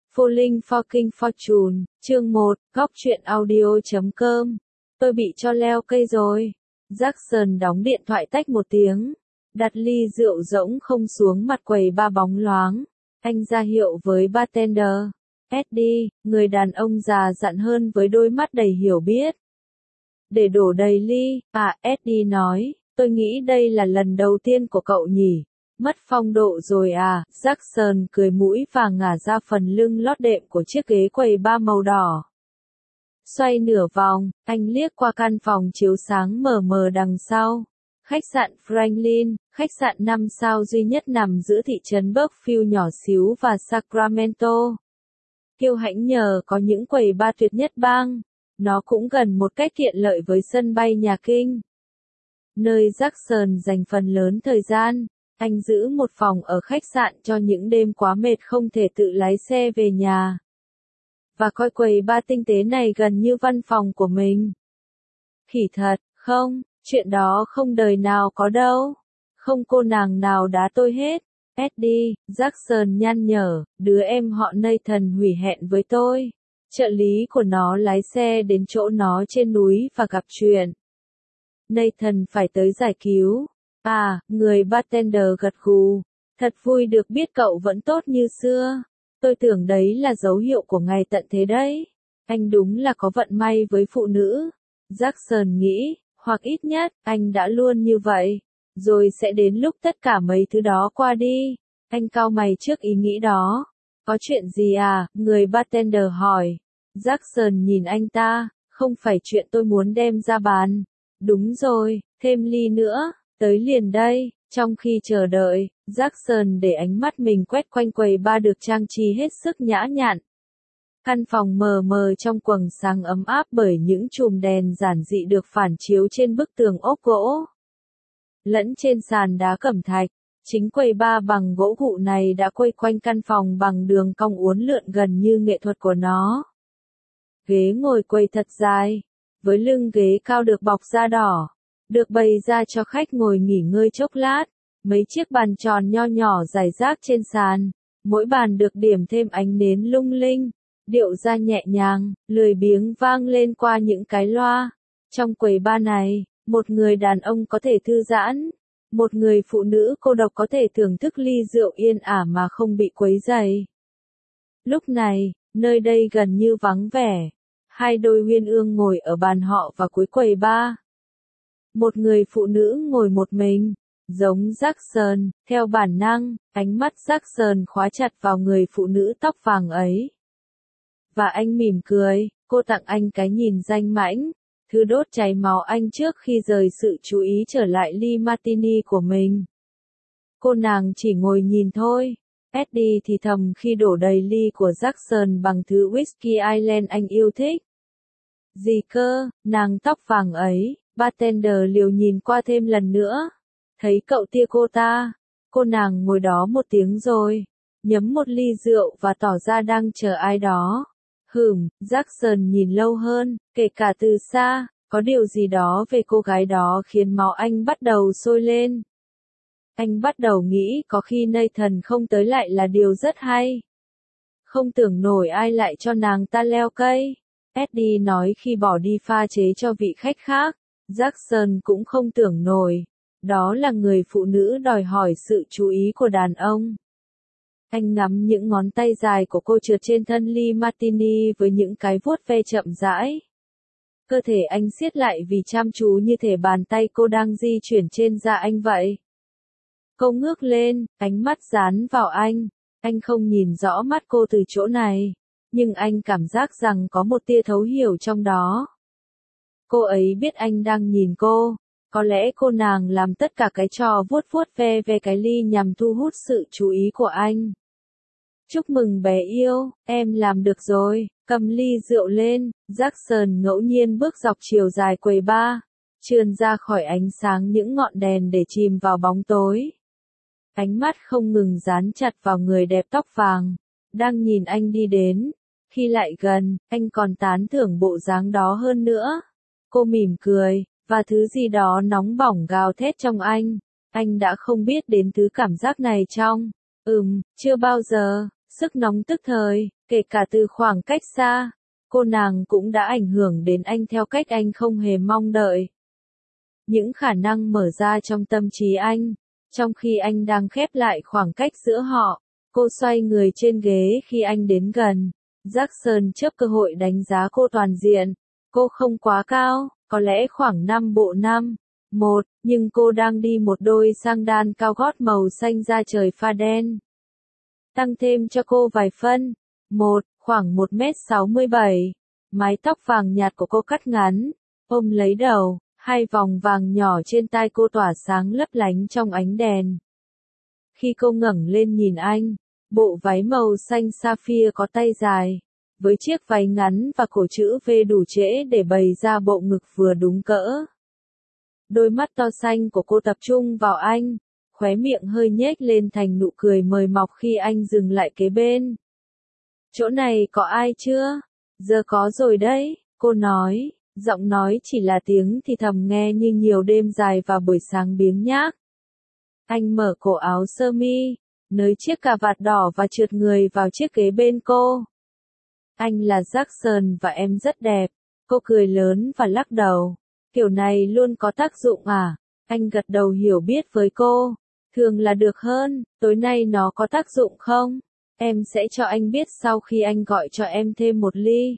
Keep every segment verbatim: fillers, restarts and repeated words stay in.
Falling Fucking Fortune, chương một, góc truyện audio.com. Tôi bị cho leo cây rồi. Jackson đóng điện thoại tách một tiếng. Đặt ly rượu rỗng không xuống mặt quầy ba bóng loáng. Anh ra hiệu với bartender. Eddie, người đàn ông già dặn hơn với đôi mắt đầy hiểu biết. Để đổ đầy ly, à, Eddie nói, tôi nghĩ đây là lần đầu tiên của cậu nhỉ. Mất phong độ rồi à, Jackson cười mũi và ngả ra phần lưng lót đệm của chiếc ghế quầy ba màu đỏ. Xoay nửa vòng, anh liếc qua căn phòng chiếu sáng mờ mờ đằng sau. Khách sạn Franklin, khách sạn năm sao duy nhất nằm giữa thị trấn Buckfield nhỏ xíu và Sacramento. Kiêu hãnh nhờ có những quầy bar tuyệt nhất bang. Nó cũng gần một cách tiện lợi với sân bay nhà Kinh. Nơi Jackson dành phần lớn thời gian. Anh giữ một phòng ở khách sạn cho những đêm quá mệt không thể tự lái xe về nhà. Và coi quầy bar tinh tế này gần như văn phòng của mình. Khỉ thật, không, chuyện đó không đời nào có đâu. Không cô nàng nào đá tôi hết. Eddie, Jackson nhăn nhở, đứa em họ Nathan hủy hẹn với tôi. Trợ lý của nó lái xe đến chỗ nó trên núi và gặp chuyện. Nathan phải tới giải cứu. À, người bartender gật gù. Thật vui được biết cậu vẫn tốt như xưa. Tôi tưởng đấy là dấu hiệu của ngày tận thế đấy. Anh đúng là có vận may với phụ nữ. Jackson nghĩ, hoặc ít nhất, anh đã luôn như vậy. Rồi sẽ đến lúc tất cả mấy thứ đó qua đi. Anh cau mày trước ý nghĩ đó. Có chuyện gì à? Người bartender hỏi. Jackson nhìn anh ta, không phải chuyện tôi muốn đem ra bàn. Đúng rồi, thêm ly nữa. Tới liền đây, trong khi chờ đợi, Jackson để ánh mắt mình quét quanh quầy bar được trang trí hết sức nhã nhặn. Căn phòng mờ mờ trong quầng sáng ấm áp bởi những chùm đèn giản dị được phản chiếu trên bức tường ốp gỗ. Lẫn trên sàn đá cẩm thạch, chính quầy bar bằng gỗ gụ này đã quây quanh căn phòng bằng đường cong uốn lượn gần như nghệ thuật của nó. Ghế ngồi quầy thật dài, với lưng ghế cao được bọc da đỏ. Được bày ra cho khách ngồi nghỉ ngơi chốc lát, mấy chiếc bàn tròn nho nhỏ rải rác trên sàn, mỗi bàn được điểm thêm ánh nến lung linh, điệu ra nhẹ nhàng, lười biếng vang lên qua những cái loa. Trong quầy bar này, một người đàn ông có thể thư giãn, một người phụ nữ cô độc có thể thưởng thức ly rượu yên ả mà không bị quấy rầy. Lúc này, nơi đây gần như vắng vẻ, hai đôi uyên ương ngồi ở bàn họ và cuối quầy bar. Một người phụ nữ ngồi một mình, giống Jackson, theo bản năng, ánh mắt Jackson khóa chặt vào người phụ nữ tóc vàng ấy. Và anh mỉm cười, cô tặng anh cái nhìn danh mãnh, thứ đốt cháy máu anh trước khi rời sự chú ý trở lại ly martini của mình. Cô nàng chỉ ngồi nhìn thôi. Eddie thì thầm khi đổ đầy ly của Jackson bằng thứ whisky Ireland anh yêu thích. Gì cơ, nàng tóc vàng ấy. Bartender liều nhìn qua thêm lần nữa. Thấy cậu tia cô ta. Cô nàng ngồi đó một tiếng rồi. Nhấm một ly rượu và tỏ ra đang chờ ai đó. Hửm, Jackson nhìn lâu hơn, kể cả từ xa. Có điều gì đó về cô gái đó khiến máu anh bắt đầu sôi lên. Anh bắt đầu nghĩ có khi Nathan không tới lại là điều rất hay. Không tưởng nổi ai lại cho nàng ta leo cây. Eddie nói khi bỏ đi pha chế cho vị khách khác. Jackson cũng không tưởng nổi. Đó là người phụ nữ đòi hỏi sự chú ý của đàn ông. Anh ngắm những ngón tay dài của cô trượt trên thân ly martini với những cái vuốt ve chậm rãi. Cơ thể anh siết lại vì chăm chú như thể bàn tay cô đang di chuyển trên da anh vậy. Cô ngước lên, ánh mắt dán vào anh. Anh không nhìn rõ mắt cô từ chỗ này. Nhưng anh cảm giác rằng có một tia thấu hiểu trong đó. Cô ấy biết anh đang nhìn cô. Có lẽ cô nàng làm tất cả cái trò vuốt vuốt ve ve cái ly nhằm thu hút sự chú ý của anh. Chúc mừng bé yêu, em làm được rồi. Cầm ly rượu lên, Jackson ngẫu nhiên bước dọc chiều dài quầy bar, trườn ra khỏi ánh sáng những ngọn đèn để chìm vào bóng tối. Ánh mắt không ngừng dán chặt vào người đẹp tóc vàng, đang nhìn anh đi đến. Khi lại gần, anh còn tán thưởng bộ dáng đó hơn nữa. Cô mỉm cười, và thứ gì đó nóng bỏng gào thét trong anh. Anh đã không biết đến thứ cảm giác này trong, ừm, chưa bao giờ. sức nóng tức thời, kể cả từ khoảng cách xa, cô nàng cũng đã ảnh hưởng đến anh theo cách anh không hề mong đợi. Những khả năng mở ra trong tâm trí anh, trong khi anh đang khép lại khoảng cách giữa họ, cô xoay người trên ghế khi anh đến gần. Jackson chớp cơ hội đánh giá cô toàn diện. Cô không quá cao, có lẽ khoảng năm bộ năm. Một, nhưng cô đang đi một đôi sang đan cao gót màu xanh da trời pha đen. Tăng thêm cho cô vài phân. Một, khoảng một mét sáu mươi bảy. Mái tóc vàng nhạt của cô cắt ngắn, ôm lấy đầu, hai vòng vàng nhỏ trên tai cô tỏa sáng lấp lánh trong ánh đèn. Khi cô ngẩng lên nhìn anh, bộ váy màu xanh sapphire có tay dài, với chiếc váy ngắn và cổ chữ V đủ trễ để bày ra bộ ngực vừa đúng cỡ. Đôi mắt to xanh của cô tập trung vào anh, khóe miệng hơi nhếch lên thành nụ cười mời mọc khi anh dừng lại kế bên. Chỗ này có ai chưa? Giờ có rồi đấy, cô nói, giọng nói chỉ là tiếng thì thầm nghe như nhiều đêm dài và buổi sáng biếng nhác. Anh mở cổ áo sơ mi, nới chiếc cà vạt đỏ và trượt người vào chiếc ghế bên cô. Anh là Jackson và em rất đẹp. Cô cười lớn và lắc đầu. Kiểu này luôn có tác dụng à? Anh gật đầu hiểu biết với cô. Thường là được hơn, tối nay nó có tác dụng không? Em sẽ cho anh biết sau khi anh gọi cho em thêm một ly.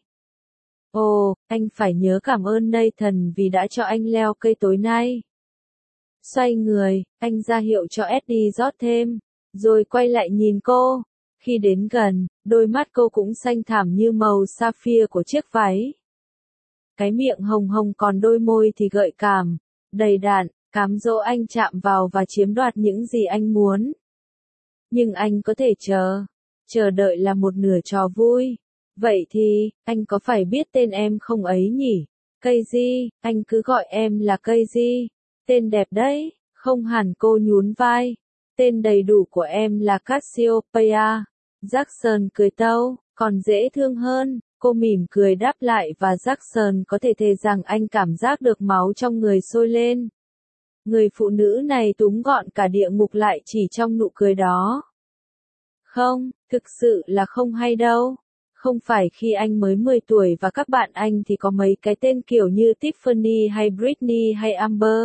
Ồ, anh phải nhớ cảm ơn Nathan vì đã cho anh leo cây tối nay. Xoay người, anh ra hiệu cho Eddie rót thêm, rồi quay lại nhìn cô. Khi đến gần, đôi mắt cô cũng xanh thẳm như màu sapphire của chiếc váy. Cái miệng hồng hồng còn đôi môi thì gợi cảm, đầy đặn, cám dỗ anh chạm vào và chiếm đoạt những gì anh muốn. Nhưng anh có thể chờ, chờ đợi là một nửa trò vui. Vậy thì, anh có phải biết tên em không ấy nhỉ? Casey, anh cứ gọi em là Casey. Tên đẹp đấy, không hẳn, cô nhún vai. Tên đầy đủ của em là Cassiopeia. Jackson cười tâu, còn dễ thương hơn. Cô mỉm cười đáp lại và Jackson có thể thề rằng anh cảm giác được máu trong người sôi lên. Người phụ nữ này túm gọn cả địa ngục lại chỉ trong nụ cười đó. Không, thực sự là không hay đâu. Không phải khi anh mới mười tuổi và các bạn anh thì có mấy cái tên kiểu như Tiffany hay Britney hay Amber.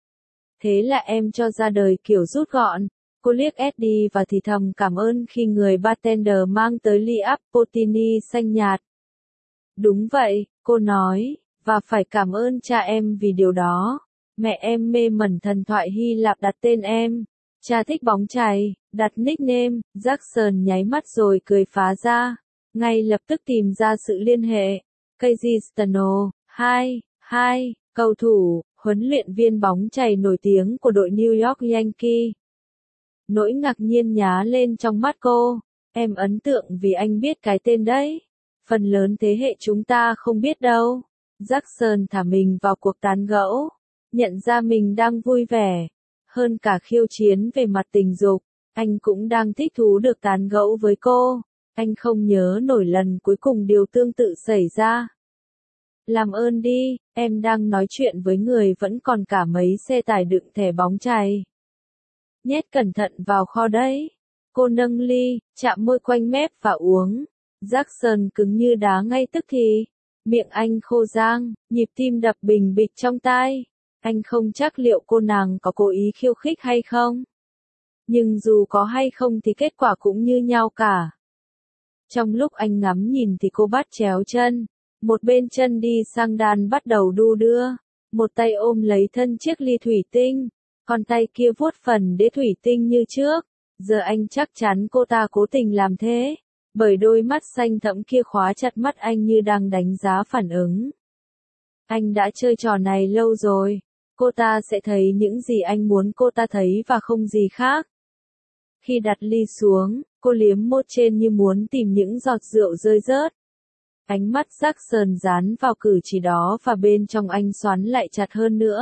Thế là em cho ra đời kiểu rút gọn. Cô liếc Eddie và thì thầm cảm ơn khi người bartender mang tới ly appletini xanh nhạt. Đúng vậy, cô nói, và phải cảm ơn cha em vì điều đó. Mẹ em mê mẩn thần thoại Hy Lạp đặt tên em. Cha thích bóng chày, đặt nickname. Jackson nháy mắt rồi cười phá ra. Ngay lập tức tìm ra sự liên hệ. Casey Stano, hai, hai, cầu thủ, huấn luyện viên bóng chày nổi tiếng của đội New York Yankees. Nỗi ngạc nhiên nhá lên trong mắt cô. Em ấn tượng vì anh biết cái tên đấy. Phần lớn thế hệ chúng ta không biết đâu. Jackson thả mình vào cuộc tán gẫu. Nhận ra mình đang vui vẻ. Hơn cả khiêu chiến về mặt tình dục, anh cũng đang thích thú được tán gẫu với cô. Anh không nhớ nổi lần cuối cùng điều tương tự xảy ra. Làm ơn đi, em đang nói chuyện với người vẫn còn cả mấy xe tải đựng thẻ bóng chày. Nhét cẩn thận vào kho đấy. Cô nâng ly, chạm môi quanh mép và uống. Jackson cứng như đá ngay tức thì. Miệng anh khô rang, nhịp tim đập bình bịch trong tai. Anh không chắc liệu cô nàng có cố ý khiêu khích hay không. Nhưng dù có hay không thì kết quả cũng như nhau cả. Trong lúc anh ngắm nhìn thì cô bắt chéo chân. Một bên chân đi sang đàn bắt đầu đu đưa. Một tay ôm lấy thân chiếc ly thủy tinh. Còn tay kia vuốt phần đế thủy tinh như trước. Giờ anh chắc chắn cô ta cố tình làm thế. Bởi đôi mắt xanh thẫm kia khóa chặt mắt anh như đang đánh giá phản ứng. Anh đã chơi trò này lâu rồi. Cô ta sẽ thấy những gì anh muốn cô ta thấy và không gì khác. Khi đặt ly xuống, cô liếm môi trên như muốn tìm những giọt rượu rơi rớt. Ánh mắt Jackson dán vào cử chỉ đó và bên trong anh xoắn lại chặt hơn nữa.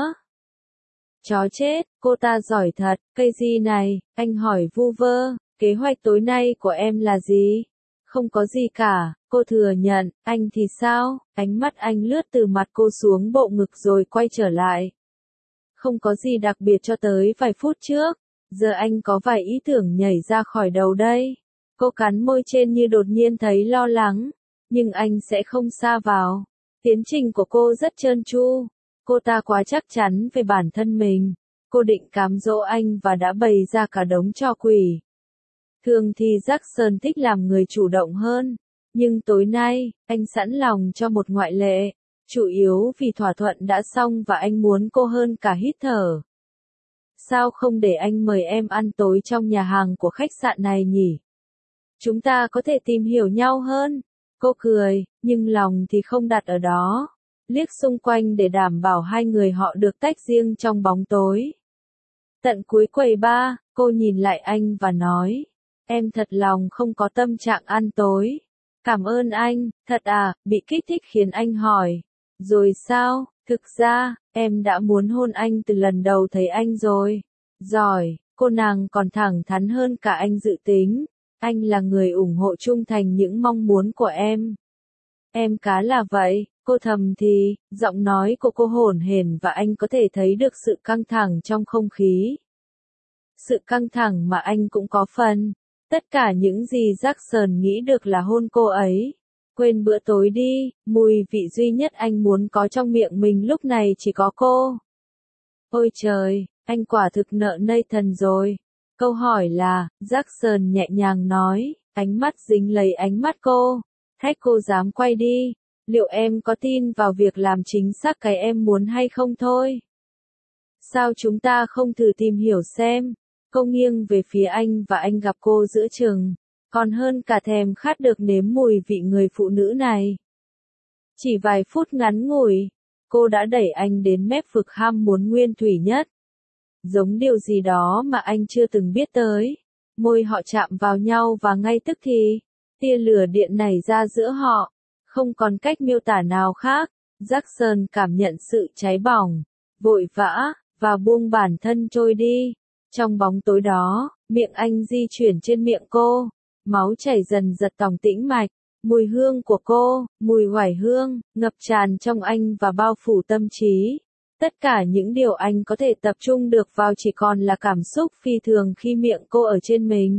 Chó chết, cô ta giỏi thật. Casey này, anh hỏi vu vơ, kế hoạch tối nay của em là gì? Không có gì cả, cô thừa nhận. Anh thì sao? Ánh mắt anh lướt từ mặt cô xuống bộ ngực rồi quay trở lại. Không có gì đặc biệt cho tới vài phút trước. Giờ anh có vài ý tưởng nhảy ra khỏi đầu đây. Cô cắn môi trên như đột nhiên thấy lo lắng, nhưng anh sẽ không sa vào. Tiến trình của cô rất trơn tru, cô ta quá chắc chắn về bản thân mình. Cô định cám dỗ anh và đã bày ra cả đống trò quỷ. Thường thì Jackson thích làm người chủ động hơn, nhưng tối nay, anh sẵn lòng cho một ngoại lệ, chủ yếu vì thỏa thuận đã xong và anh muốn cô hơn cả hít thở. Sao không để anh mời em ăn tối trong nhà hàng của khách sạn này nhỉ? Chúng ta có thể tìm hiểu nhau hơn. Cô cười, nhưng lòng thì không đặt ở đó. Liếc xung quanh để đảm bảo hai người họ được tách riêng trong bóng tối. Tận cuối quầy bar, cô nhìn lại anh và nói, em thật lòng không có tâm trạng ăn tối. Cảm ơn anh, thật à, bị kích thích khiến anh hỏi. Rồi sao, thực ra, em đã muốn hôn anh từ lần đầu thấy anh rồi. Giỏi, cô nàng còn thẳng thắn hơn cả anh dự tính. Anh là người ủng hộ trung thành những mong muốn của em. Em cá là vậy, cô thầm thì, giọng nói của cô hổn hển và anh có thể thấy được sự căng thẳng trong không khí. Sự căng thẳng mà anh cũng có phần. Tất cả những gì Jackson nghĩ được là hôn cô ấy. Quên bữa tối đi, mùi vị duy nhất anh muốn có trong miệng mình lúc này chỉ có cô. Ôi trời, anh quả thực nợ Nathan rồi. Câu hỏi là, Jackson nhẹ nhàng nói, ánh mắt dính lấy ánh mắt cô. Thách cô dám quay đi. Liệu em có tin vào việc làm chính xác cái em muốn hay không thôi? Sao chúng ta không thử tìm hiểu xem? Cô nghiêng về phía anh và anh gặp cô giữa chừng. Còn hơn cả thèm khát được nếm mùi vị người phụ nữ này. Chỉ vài phút ngắn ngủi, cô đã đẩy anh đến mép vực ham muốn nguyên thủy nhất. Giống điều gì đó mà anh chưa từng biết tới. Môi họ chạm vào nhau và ngay tức thì, tia lửa điện nảy ra giữa họ. Không còn cách miêu tả nào khác. Jackson cảm nhận sự cháy bỏng, vội vã, và buông bản thân trôi đi. Trong bóng tối đó, miệng anh di chuyển trên miệng cô. Máu chảy dần giật tòng tĩnh mạch. Mùi hương của cô, mùi oải hương, ngập tràn trong anh và bao phủ tâm trí. Tất cả những điều anh có thể tập trung được vào chỉ còn là cảm xúc phi thường khi miệng cô ở trên mình.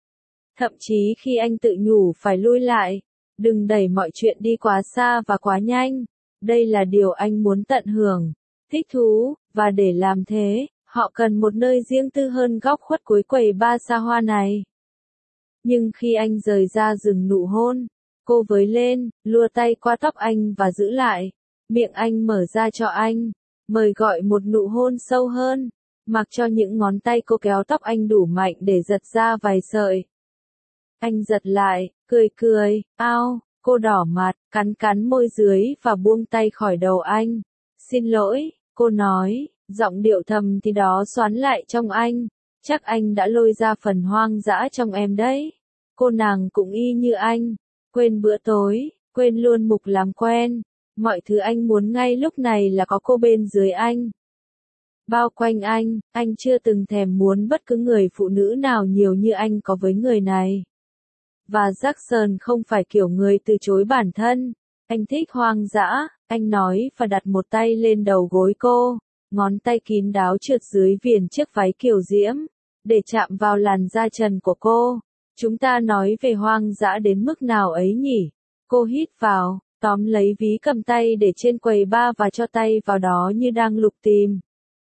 Thậm chí khi anh tự nhủ phải lui lại, đừng đẩy mọi chuyện đi quá xa và quá nhanh. Đây là điều anh muốn tận hưởng, thích thú, và để làm thế, họ cần một nơi riêng tư hơn góc khuất cuối quầy bar xa hoa này. Nhưng khi anh rời ra dừng nụ hôn, cô với lên, lua tay qua tóc anh và giữ lại. Miệng anh mở ra cho anh, mời gọi một nụ hôn sâu hơn, mặc cho những ngón tay cô kéo tóc anh đủ mạnh để giật ra vài sợi. Anh giật lại, cười cười, ao, cô đỏ mặt, cắn cắn môi dưới và buông tay khỏi đầu anh. Xin lỗi, cô nói, giọng điệu thầm thì đó xoắn lại trong anh. Chắc anh đã lôi ra phần hoang dã trong em đấy. Cô nàng cũng y như anh. Quên bữa tối, quên luôn mục làm quen. Mọi thứ anh muốn ngay lúc này là có cô bên dưới anh. Bao quanh anh, anh chưa từng thèm muốn bất cứ người phụ nữ nào nhiều như anh có với người này. Và Jackson không phải kiểu người từ chối bản thân. Anh thích hoang dã, anh nói và đặt một tay lên đầu gối cô. Ngón tay kín đáo trượt dưới viền chiếc váy kiều diễm, để chạm vào làn da trần của cô. Chúng ta nói về hoang dã đến mức nào ấy nhỉ? Cô hít vào, tóm lấy ví cầm tay để trên quầy bar và cho tay vào đó như đang lục tìm.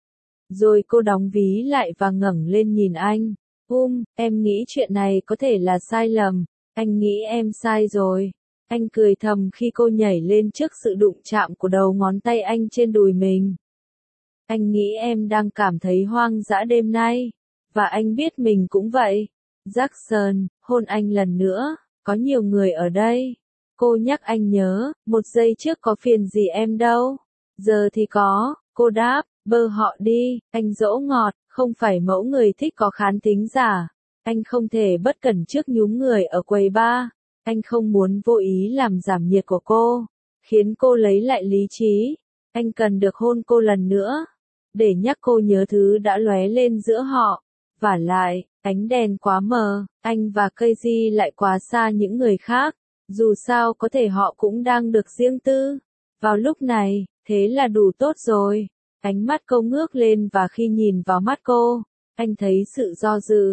Rồi cô đóng ví lại và ngẩng lên nhìn anh. Um, em nghĩ chuyện này có thể là sai lầm. Anh nghĩ em sai rồi. Anh cười thầm khi cô nhảy lên trước sự đụng chạm của đầu ngón tay anh trên đùi mình. Anh nghĩ em đang cảm thấy hoang dã đêm nay. Và anh biết mình cũng vậy. Jackson, hôn anh lần nữa. Có nhiều người ở đây. Cô nhắc anh nhớ, một giây trước có phiền gì em đâu. Giờ thì có, cô đáp, bơ họ đi. Anh dỗ ngọt, không phải mẫu người thích có khán thính giả. Anh không thể bất cẩn trước nhúm người ở quầy bar. Anh không muốn vô ý làm giảm nhiệt của cô, khiến cô lấy lại lý trí. Anh cần được hôn cô lần nữa, để nhắc cô nhớ thứ đã lóe lên giữa họ. Vả lại, ánh đèn quá mờ, anh và Casey lại quá xa những người khác. Dù sao có thể họ cũng đang được riêng tư. Vào lúc này, thế là đủ tốt rồi. Ánh mắt cô ngước lên và khi nhìn vào mắt cô, anh thấy sự do dự.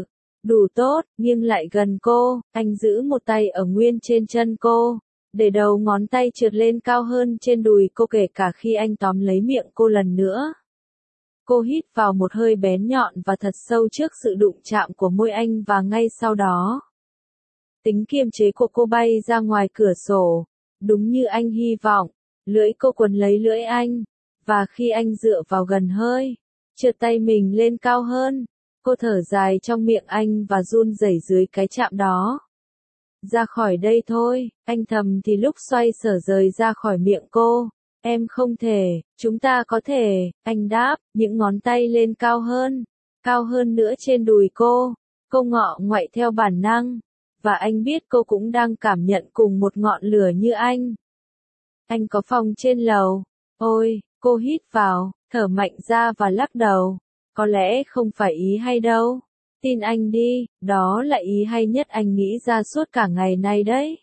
Đủ tốt, nghiêng lại gần cô, anh giữ một tay ở nguyên trên chân cô, để đầu ngón tay trượt lên cao hơn trên đùi cô kể cả khi anh tóm lấy miệng cô lần nữa. Cô hít vào một hơi bén nhọn và thật sâu trước sự đụng chạm của môi anh và ngay sau đó, tính kiềm chế của cô bay ra ngoài cửa sổ, đúng như anh hy vọng, lưỡi cô quấn lấy lưỡi anh, và khi anh dựa vào gần hơi, trượt tay mình lên cao hơn, cô thở dài trong miệng anh và run rẩy dưới cái chạm đó. Ra khỏi đây thôi, anh thầm thì lúc xoay sở rời ra khỏi miệng cô. Em không thể, chúng ta có thể, anh đáp, những ngón tay lên cao hơn, cao hơn nữa trên đùi cô. Cô ngọ ngoại theo bản năng, và anh biết cô cũng đang cảm nhận cùng một ngọn lửa như anh. Anh có phòng trên lầu. Ôi, cô hít vào, thở mạnh ra và lắc đầu. Có lẽ không phải ý hay đâu. Tin anh đi, đó là ý hay nhất anh nghĩ ra suốt cả ngày nay đấy.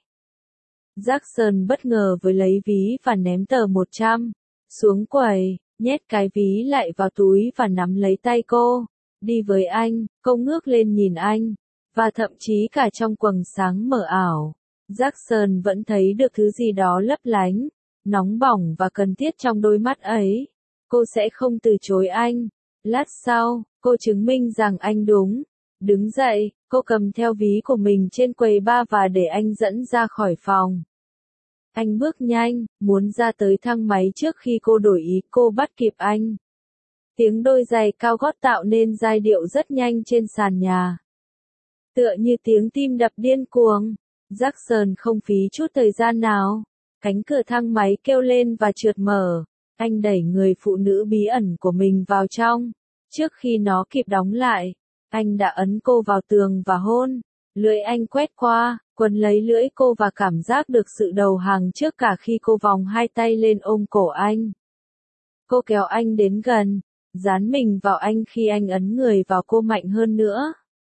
Jackson bất ngờ với lấy ví và ném tờ một trăm xuống quầy, nhét cái ví lại vào túi và nắm lấy tay cô. Đi với anh, cô ngước lên nhìn anh, và thậm chí cả trong quầng sáng mờ ảo, Jackson vẫn thấy được thứ gì đó lấp lánh, nóng bỏng và cần thiết trong đôi mắt ấy. Cô sẽ không từ chối anh. Lát sau, cô chứng minh rằng anh đúng. Đứng dậy, cô cầm theo ví của mình trên quầy bar và để anh dẫn ra khỏi phòng. Anh bước nhanh, muốn ra tới thang máy trước khi cô đổi ý, cô bắt kịp anh. Tiếng đôi giày cao gót tạo nên giai điệu rất nhanh trên sàn nhà. Tựa như tiếng tim đập điên cuồng, Jackson không phí chút thời gian nào. Cánh cửa thang máy kêu lên và trượt mở. Anh đẩy người phụ nữ bí ẩn của mình vào trong. Trước khi nó kịp đóng lại, anh đã ấn cô vào tường và hôn. Lưỡi anh quét qua, quấn lấy lưỡi cô và cảm giác được sự đầu hàng trước cả khi cô vòng hai tay lên ôm cổ anh. Cô kéo anh đến gần, dán mình vào anh khi anh ấn người vào cô mạnh hơn nữa.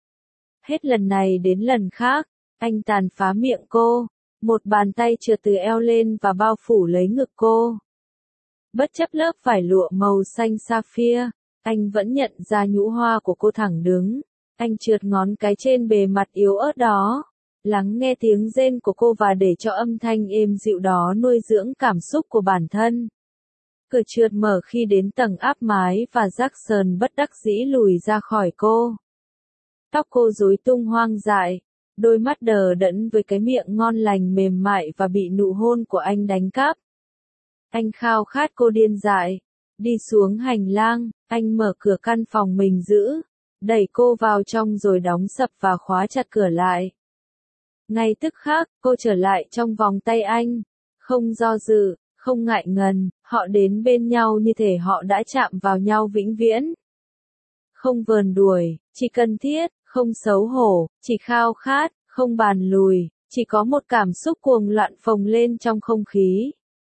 Hết lần này đến lần khác, anh tàn phá miệng cô, một bàn tay trượt từ eo lên và bao phủ lấy ngực cô. Bất chấp lớp vải lụa màu xanh sapphire, anh vẫn nhận ra nhũ hoa của cô thẳng đứng. Anh trượt ngón cái trên bề mặt yếu ớt đó, lắng nghe tiếng rên của cô và để cho âm thanh êm dịu đó nuôi dưỡng cảm xúc của bản thân. Cửa trượt mở khi đến tầng áp mái và Jackson bất đắc dĩ lùi ra khỏi cô. Tóc cô rối tung hoang dại, đôi mắt đờ đẫn với cái miệng ngon lành mềm mại và bị nụ hôn của anh đánh cắp. Anh khao khát cô điên dại. Đi xuống hành lang, anh mở cửa căn phòng mình giữ, đẩy cô vào trong rồi đóng sập và khóa chặt cửa lại. Ngay tức khắc, cô trở lại trong vòng tay anh. Không do dự, không ngại ngần, họ đến bên nhau như thể họ đã chạm vào nhau vĩnh viễn. Không vờn đuổi, chỉ cần thiết, không xấu hổ, chỉ khao khát, không bàn lùi, chỉ có một cảm xúc cuồng loạn phồng lên trong không khí.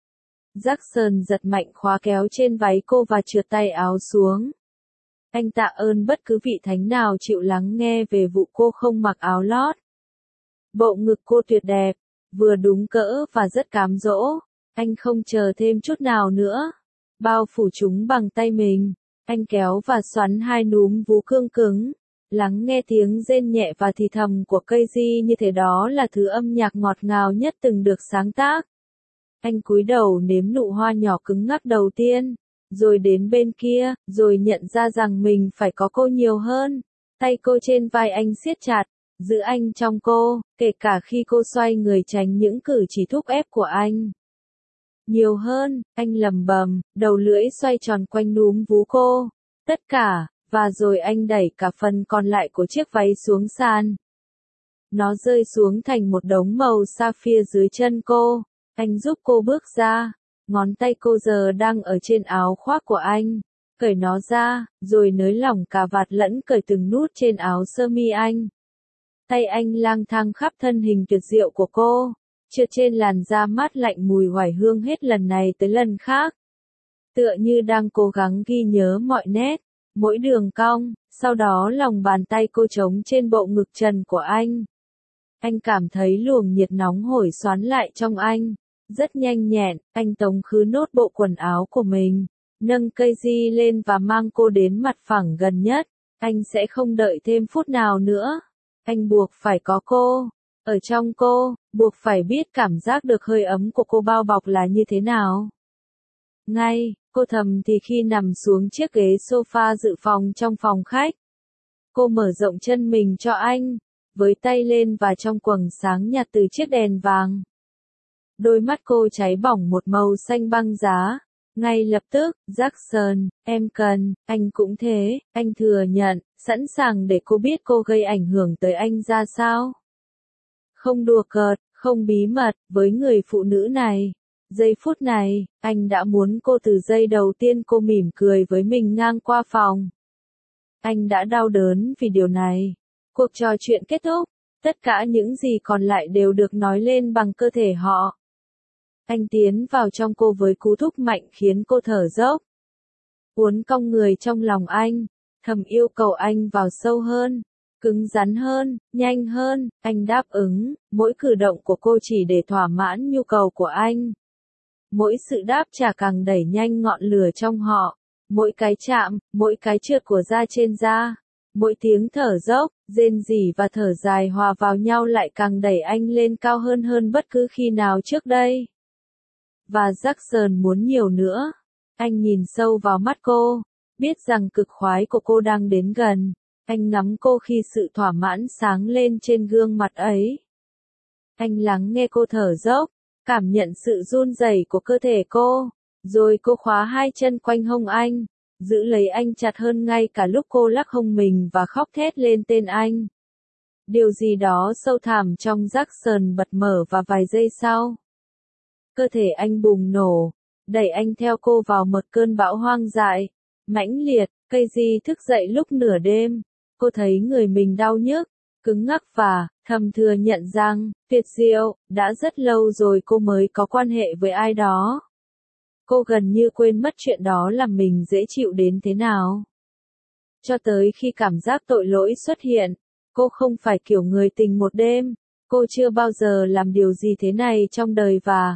Jackson giật mạnh khóa kéo trên váy cô và trượt tay áo xuống. Anh tạ ơn bất cứ vị thánh nào chịu lắng nghe về vụ cô không mặc áo lót. Bộ ngực cô tuyệt đẹp, vừa đúng cỡ và rất cám dỗ. Anh không chờ thêm chút nào nữa. Bao phủ chúng bằng tay mình. Anh kéo và xoắn hai núm vú cương cứng. Lắng nghe tiếng rên nhẹ và thì thầm của cây di như thế đó là thứ âm nhạc ngọt ngào nhất từng được sáng tác. Anh cúi đầu nếm nụ hoa nhỏ cứng ngắc đầu tiên, rồi đến bên kia, rồi nhận ra rằng mình phải có cô nhiều hơn. Tay cô trên vai anh siết chặt, giữ anh trong cô, kể cả khi cô xoay người tránh những cử chỉ thúc ép của anh. Nhiều hơn, anh lẩm bẩm, đầu lưỡi xoay tròn quanh núm vú cô. Tất cả, và rồi anh đẩy cả phần còn lại của chiếc váy xuống sàn. Nó rơi xuống thành một đống màu sapphire dưới chân cô. Anh giúp cô bước ra, ngón tay cô giờ đang ở trên áo khoác của anh, cởi nó ra, rồi nới lỏng cà vạt lẫn cởi từng nút trên áo sơ mi anh. Tay anh lang thang khắp thân hình tuyệt diệu của cô, trượt trên làn da mát lạnh mùi hoài hương hết lần này tới lần khác. Tựa như đang cố gắng ghi nhớ mọi nét, mỗi đường cong, sau đó lòng bàn tay cô trống trên bộ ngực trần của anh. Anh cảm thấy luồng nhiệt nóng hổi xoắn lại trong anh. Rất nhanh nhẹn, anh tống khứ nốt bộ quần áo của mình, nâng cây di lên và mang cô đến mặt phẳng gần nhất. Anh sẽ không đợi thêm phút nào nữa. Anh buộc phải có cô. Ở trong cô, buộc phải biết cảm giác được hơi ấm của cô bao bọc là như thế nào. Ngay, cô thầm thì khi nằm xuống chiếc ghế sofa dự phòng trong phòng khách. Cô mở rộng chân mình cho anh, với tay lên và trong quầng sáng nhạt từ chiếc đèn vàng. Đôi mắt cô cháy bỏng một màu xanh băng giá. Ngay lập tức, Jackson, em cần, anh cũng thế, anh thừa nhận, sẵn sàng để cô biết cô gây ảnh hưởng tới anh ra sao. Không đùa cợt, không bí mật, với người phụ nữ này. Giây phút này, anh đã muốn cô từ giây đầu tiên cô mỉm cười với mình ngang qua phòng. Anh đã đau đớn vì điều này. Cuộc trò chuyện kết thúc, tất cả những gì còn lại đều được nói lên bằng cơ thể họ. Anh tiến vào trong cô với cú thúc mạnh khiến cô thở dốc. Uốn cong người trong lòng anh, thầm yêu cầu anh vào sâu hơn, cứng rắn hơn, nhanh hơn. Anh đáp ứng, mỗi cử động của cô chỉ để thỏa mãn nhu cầu của anh. Mỗi sự đáp trả càng đẩy nhanh ngọn lửa trong họ. Mỗi cái chạm, mỗi cái trượt của da trên da, mỗi tiếng thở dốc, rên rỉ và thở dài hòa vào nhau lại càng đẩy anh lên cao hơn hơn bất cứ khi nào trước đây. Và Jackson muốn nhiều nữa. Anh nhìn sâu vào mắt cô, biết rằng cực khoái của cô đang đến gần. Anh ngắm cô khi sự thỏa mãn sáng lên trên gương mặt ấy. Anh lắng nghe cô thở dốc, cảm nhận sự run rẩy của cơ thể cô. Rồi cô khóa hai chân quanh hông anh, giữ lấy anh chặt hơn ngay cả lúc cô lắc hông mình và khóc thét lên tên anh. Điều gì đó sâu thẳm trong Jackson bật mở và vài giây sau. Cơ thể anh bùng nổ, đẩy anh theo cô vào một cơn bão hoang dại, mãnh liệt. Casey thức dậy lúc nửa đêm, cô thấy người mình đau nhức, cứng ngắc và thầm thừa nhận rằng, tuyệt diệu, đã rất lâu rồi cô mới có quan hệ với ai đó. Cô gần như quên mất chuyện đó làm mình dễ chịu đến thế nào. Cho tới khi cảm giác tội lỗi xuất hiện, cô không phải kiểu người tình một đêm, cô chưa bao giờ làm điều gì thế này trong đời và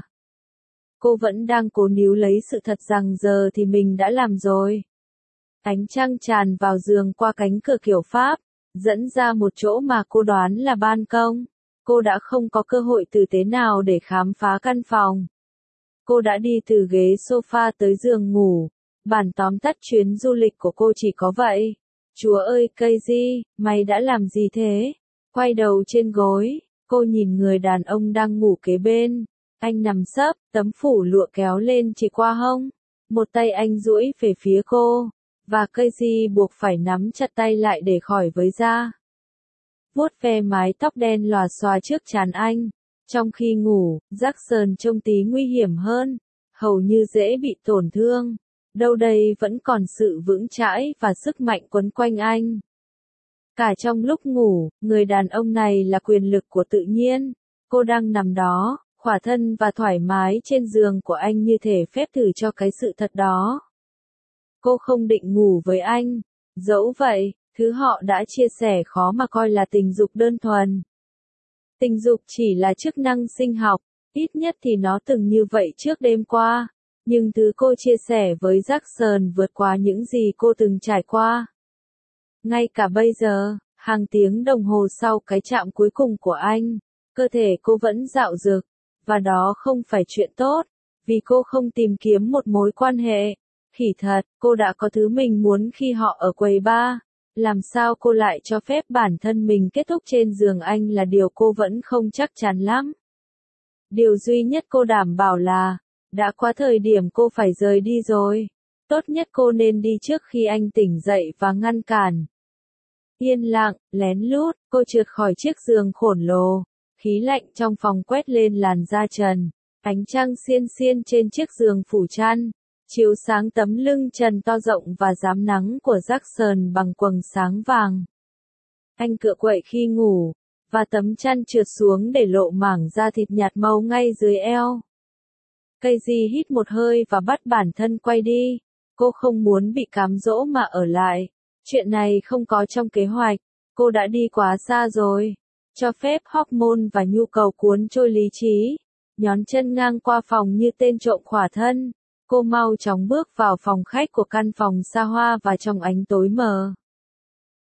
cô vẫn đang cố níu lấy sự thật rằng giờ thì mình đã làm rồi. Ánh trăng tràn vào giường qua cánh cửa kiểu Pháp, dẫn ra một chỗ mà cô đoán là ban công. Cô đã không có cơ hội tử tế nào để khám phá căn phòng. Cô đã đi từ ghế sofa tới giường ngủ. Bản tóm tắt chuyến du lịch của cô chỉ có vậy. Chúa ơi Casey, mày đã làm gì thế? Quay đầu trên gối, cô nhìn người đàn ông đang ngủ kế bên. Anh nằm sấp, tấm phủ lụa kéo lên chỉ qua hông. Một tay anh duỗi về phía cô, và Casey buộc phải nắm chặt tay lại để khỏi với da. Vuốt ve mái tóc đen lòa xòa trước trán anh. Trong khi ngủ, Jackson trông tí nguy hiểm hơn, hầu như dễ bị tổn thương. Đâu đây vẫn còn sự vững chãi và sức mạnh quấn quanh anh. Cả trong lúc ngủ, người đàn ông này là quyền lực của tự nhiên. Cô đang nằm đó, khỏa thân và thoải mái trên giường của anh như thể phép thử cho cái sự thật đó. Cô không định ngủ với anh. Dẫu vậy, thứ họ đã chia sẻ khó mà coi là tình dục đơn thuần. Tình dục chỉ là chức năng sinh học, ít nhất thì nó từng như vậy trước đêm qua. Nhưng thứ cô chia sẻ với Jackson vượt qua những gì cô từng trải qua. Ngay cả bây giờ, hàng tiếng đồng hồ sau cái chạm cuối cùng của anh, cơ thể cô vẫn dạo dực, và đó không phải chuyện tốt, vì cô không tìm kiếm một mối quan hệ. Khỉ thật, cô đã có thứ mình muốn khi họ ở quầy bar. Làm sao cô lại cho phép bản thân mình kết thúc trên giường anh là điều cô vẫn không chắc chắn lắm. Điều duy nhất cô đảm bảo là, đã qua thời điểm cô phải rời đi rồi. Tốt nhất cô nên đi trước khi anh tỉnh dậy và ngăn cản. Yên lặng, lén lút, cô trượt khỏi chiếc giường khổng lồ. Khí lạnh trong phòng quét lên làn da trần. Ánh trăng xiên xiên trên chiếc giường phủ chăn. Chiếu sáng tấm lưng trần to rộng và rám nắng của Jackson bằng quầng sáng vàng. Anh cựa quậy khi ngủ, và tấm chăn trượt xuống để lộ mảng da thịt nhạt màu ngay dưới eo. Casey hít một hơi và bắt bản thân quay đi. Cô không muốn bị cám dỗ mà ở lại. Chuyện này không có trong kế hoạch. Cô đã đi quá xa rồi. Cho phép hormone và nhu cầu cuốn trôi lý trí. Nhón chân ngang qua phòng như tên trộm khỏa thân. Cô mau chóng bước vào phòng khách của căn phòng xa hoa và trong ánh tối mờ.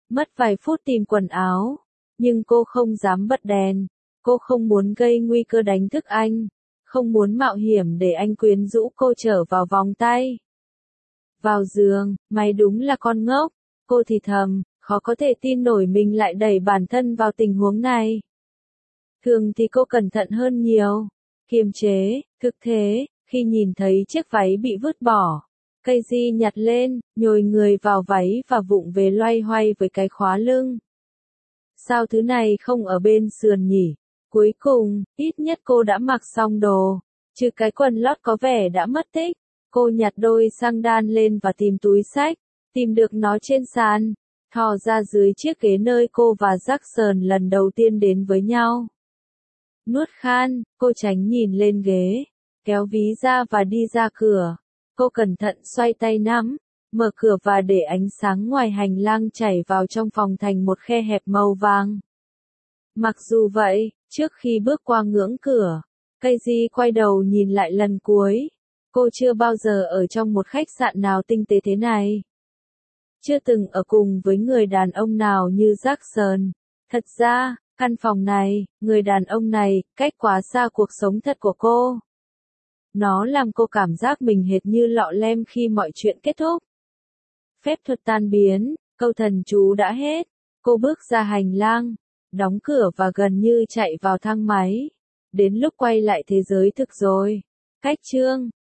Mất vài phút tìm quần áo, nhưng cô không dám bật đèn. Cô không muốn gây nguy cơ đánh thức anh, không muốn mạo hiểm để anh quyến rũ cô trở vào vòng tay. Vào giường, mày đúng là con ngốc, cô thì thầm, khó có thể tin nổi mình lại đẩy bản thân vào tình huống này. Thường thì cô cẩn thận hơn nhiều, kiềm chế, thực thế, khi nhìn thấy chiếc váy bị vứt bỏ, Casey nhặt lên, nhồi người vào váy và vụng về loay hoay với cái khóa lưng. Sao thứ này không ở bên sườn nhỉ? Cuối cùng, ít nhất cô đã mặc xong đồ, trừ cái quần lót có vẻ đã mất tích. Cô nhặt đôi xăng đan lên và tìm túi xách, tìm được nó trên sàn, thò ra dưới chiếc ghế nơi cô và Jackson lần đầu tiên đến với nhau. Nuốt khan, cô tránh nhìn lên ghế, kéo ví ra và đi ra cửa. Cô cẩn thận xoay tay nắm, mở cửa và để ánh sáng ngoài hành lang chảy vào trong phòng thành một khe hẹp màu vàng. Mặc dù vậy, trước khi bước qua ngưỡng cửa, Casey quay đầu nhìn lại lần cuối. Cô chưa bao giờ ở trong một khách sạn nào tinh tế thế này. Chưa từng ở cùng với người đàn ông nào như Jackson. Thật ra, căn phòng này, người đàn ông này, cách quá xa cuộc sống thật của cô. Nó làm cô cảm giác mình hệt như lọ lem khi mọi chuyện kết thúc. Phép thuật tan biến, câu thần chú đã hết. Cô bước ra hành lang, đóng cửa và gần như chạy vào thang máy. Đến lúc quay lại thế giới thực rồi. Cách chương